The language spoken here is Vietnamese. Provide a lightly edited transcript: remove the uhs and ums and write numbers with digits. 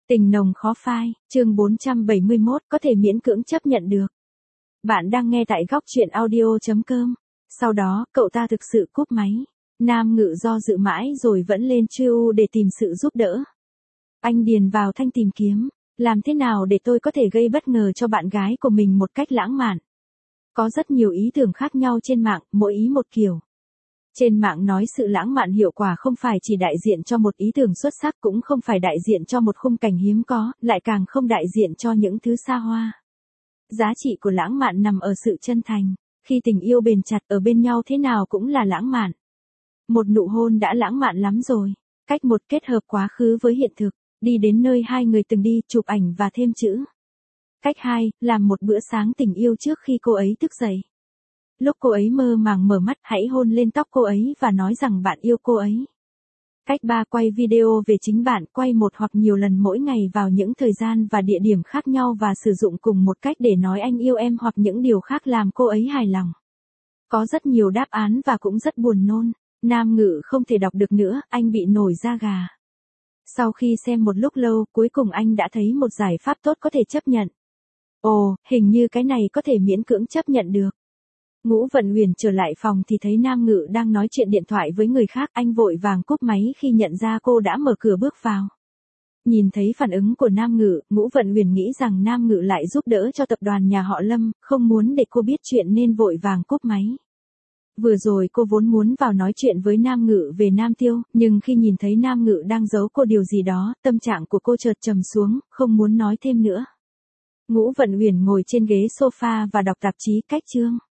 Tình nồng khó phai, chương 471 có thể miễn cưỡng chấp nhận được. Bạn đang nghe tại góc truyện audio.com. Sau đó, cậu ta thực sự cúp máy. Nam Ngự do dự mãi rồi vẫn lên Triu để tìm sự giúp đỡ. Anh điền vào thanh tìm kiếm, làm thế nào để tôi có thể gây bất ngờ cho bạn gái của mình một cách lãng mạn. Có rất nhiều ý tưởng khác nhau trên mạng, mỗi ý một kiểu. Trên mạng nói sự lãng mạn hiệu quả không phải chỉ đại diện cho một ý tưởng xuất sắc, cũng không phải đại diện cho một khung cảnh hiếm có, lại càng không đại diện cho những thứ xa hoa. Giá trị của lãng mạn nằm ở sự chân thành, khi tình yêu bền chặt ở bên nhau thế nào cũng là lãng mạn. Một nụ hôn đã lãng mạn lắm rồi. Cách 1 kết hợp quá khứ với hiện thực, đi đến nơi hai người từng đi, chụp ảnh và thêm chữ. Cách 2, làm một bữa sáng tình yêu trước khi cô ấy thức dậy. Lúc cô ấy mơ màng mở mắt, hãy hôn lên tóc cô ấy và nói rằng bạn yêu cô ấy. Cách 3, quay video về chính bạn, quay một hoặc nhiều lần mỗi ngày vào những thời gian và địa điểm khác nhau và sử dụng cùng một cách để nói anh yêu em hoặc những điều khác làm cô ấy hài lòng. Có rất nhiều đáp án và cũng rất buồn nôn. Nam Ngự không thể đọc được nữa, anh bị nổi da gà. Sau khi xem một lúc lâu, cuối cùng anh đã thấy một giải pháp tốt có thể chấp nhận. Ồ, hình như cái này có thể miễn cưỡng chấp nhận được. Ngũ Vận Huyền trở lại phòng thì thấy Nam Ngự đang nói chuyện điện thoại với người khác, anh vội vàng cúp máy khi nhận ra cô đã mở cửa bước vào. Nhìn thấy phản ứng của Nam Ngự, Ngũ Vận Huyền nghĩ rằng Nam Ngự lại giúp đỡ cho tập đoàn nhà họ Lâm, không muốn để cô biết chuyện nên vội vàng cúp máy. Vừa rồi cô vốn muốn vào nói chuyện với Nam Ngự về Nam Tiêu, nhưng khi nhìn thấy Nam Ngự đang giấu cô điều gì đó, tâm trạng của cô chợt trầm xuống, không muốn nói thêm nữa. Ngũ Vận Huyền ngồi trên ghế sofa và đọc tạp chí Cách Chương.